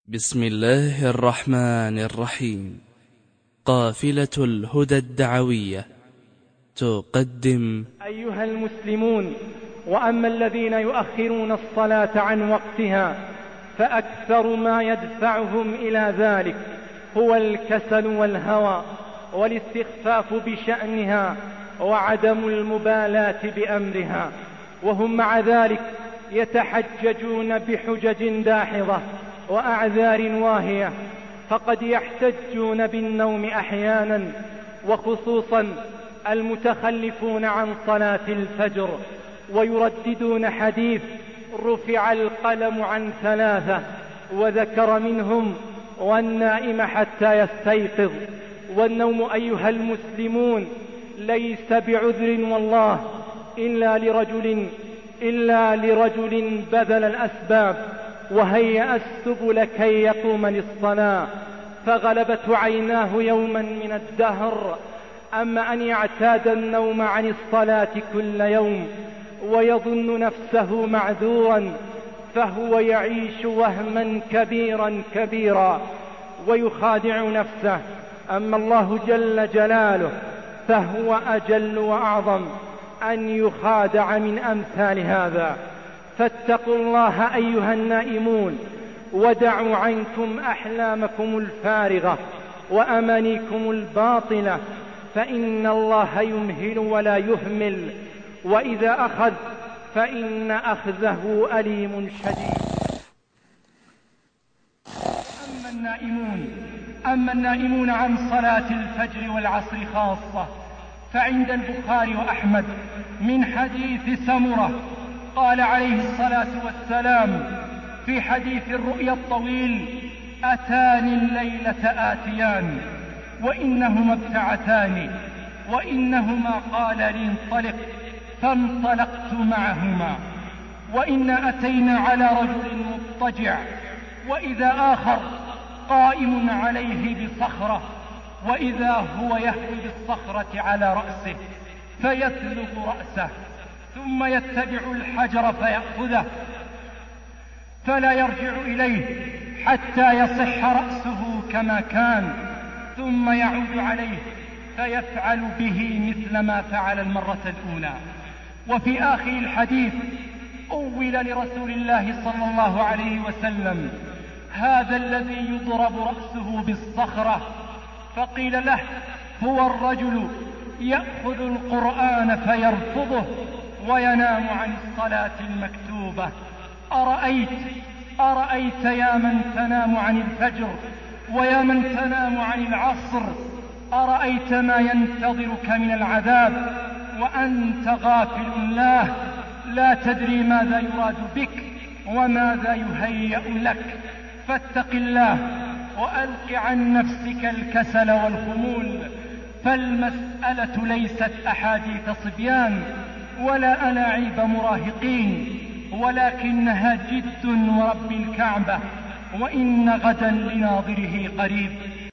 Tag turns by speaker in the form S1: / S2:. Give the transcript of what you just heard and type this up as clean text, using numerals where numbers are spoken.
S1: بسم الله الرحمن الرحيم. قافلة الهدى الدعوية تقدم:
S2: أيها المسلمون، وأما الذين يؤخرون الصلاة عن وقتها فأكثر ما يدفعهم إلى ذلك هو الكسل والهوى والاستخفاف بشأنها وعدم المبالاة بأمرها، وهم مع ذلك يتحججون بحجج داحضة وأعذار واهية، فقد يحتجون بالنوم أحيانا، وخصوصا المتخلفون عن صلاة الفجر، ويرددون حديث رفع القلم عن ثلاثة وذكر منهم والنائم حتى يستيقظ. والنوم أيها المسلمون ليس بعذر والله إلا لرجل بذل الأسباب وهيأ السبل كي يقوم للصلاة فغلبته عيناه يوما من الدهر. أما أن يعتاد النوم عن الصلاة كل يوم ويظن نفسه معذورا فهو يعيش وهما كبيرا ويخادع نفسه. أما الله جل جلاله فهو أجل وأعظم أن يخادع من أمثال هذا. فاتقوا الله أيها النائمون، ودعوا عنكم أحلامكم الفارغة وأمانيكم الباطلة، فإن الله يمهل ولا يهمل، وإذا أخذ فإن أخذه أليم شديد. أما النائمون عن صلاة الفجر والعصر خاصة فعند البخاري وأحمد من حديث سمرة قال عليه الصلاة والسلام في حديث الرؤيا الطويل: أتاني الليلة آتيان وإنهما ابتعتان وإنهما قال لي انطلق فانطلقت معهما، وإنا أتينا على رجل مضطجع وإذا آخر قائم عليه بصخرة، وإذا هو يهوي بالصخرة على رأسه فيثلث رأسه ثم يتبع الحجر فيأخذه فلا يرجع إليه حتى يصح رأسه كما كان، ثم يعود عليه فيفعل به مثل ما فعل المرة الأولى. وفي آخر الحديث أول لرسول الله صلى الله عليه وسلم: هذا الذي يضرب رأسه بالصخرة، فقيل له: هو الرجل يأخذ القرآن فيرفضه وينام عن الصلاة المكتوبة. أرأيت يا من تنام عن الفجر ويا من تنام عن العصر، أرأيت ما ينتظرك من العذاب وأنت غافل الله لا تدري ماذا يراد بك وماذا يهيأ لك. فاتق الله وألق عن نفسك الكسل والخمول، فالمسألة ليست أحاديث صبيان ولا ألاعيب مراهقين، ولكنها جد ورب الكعبة، وإن غدا لناظره قريب.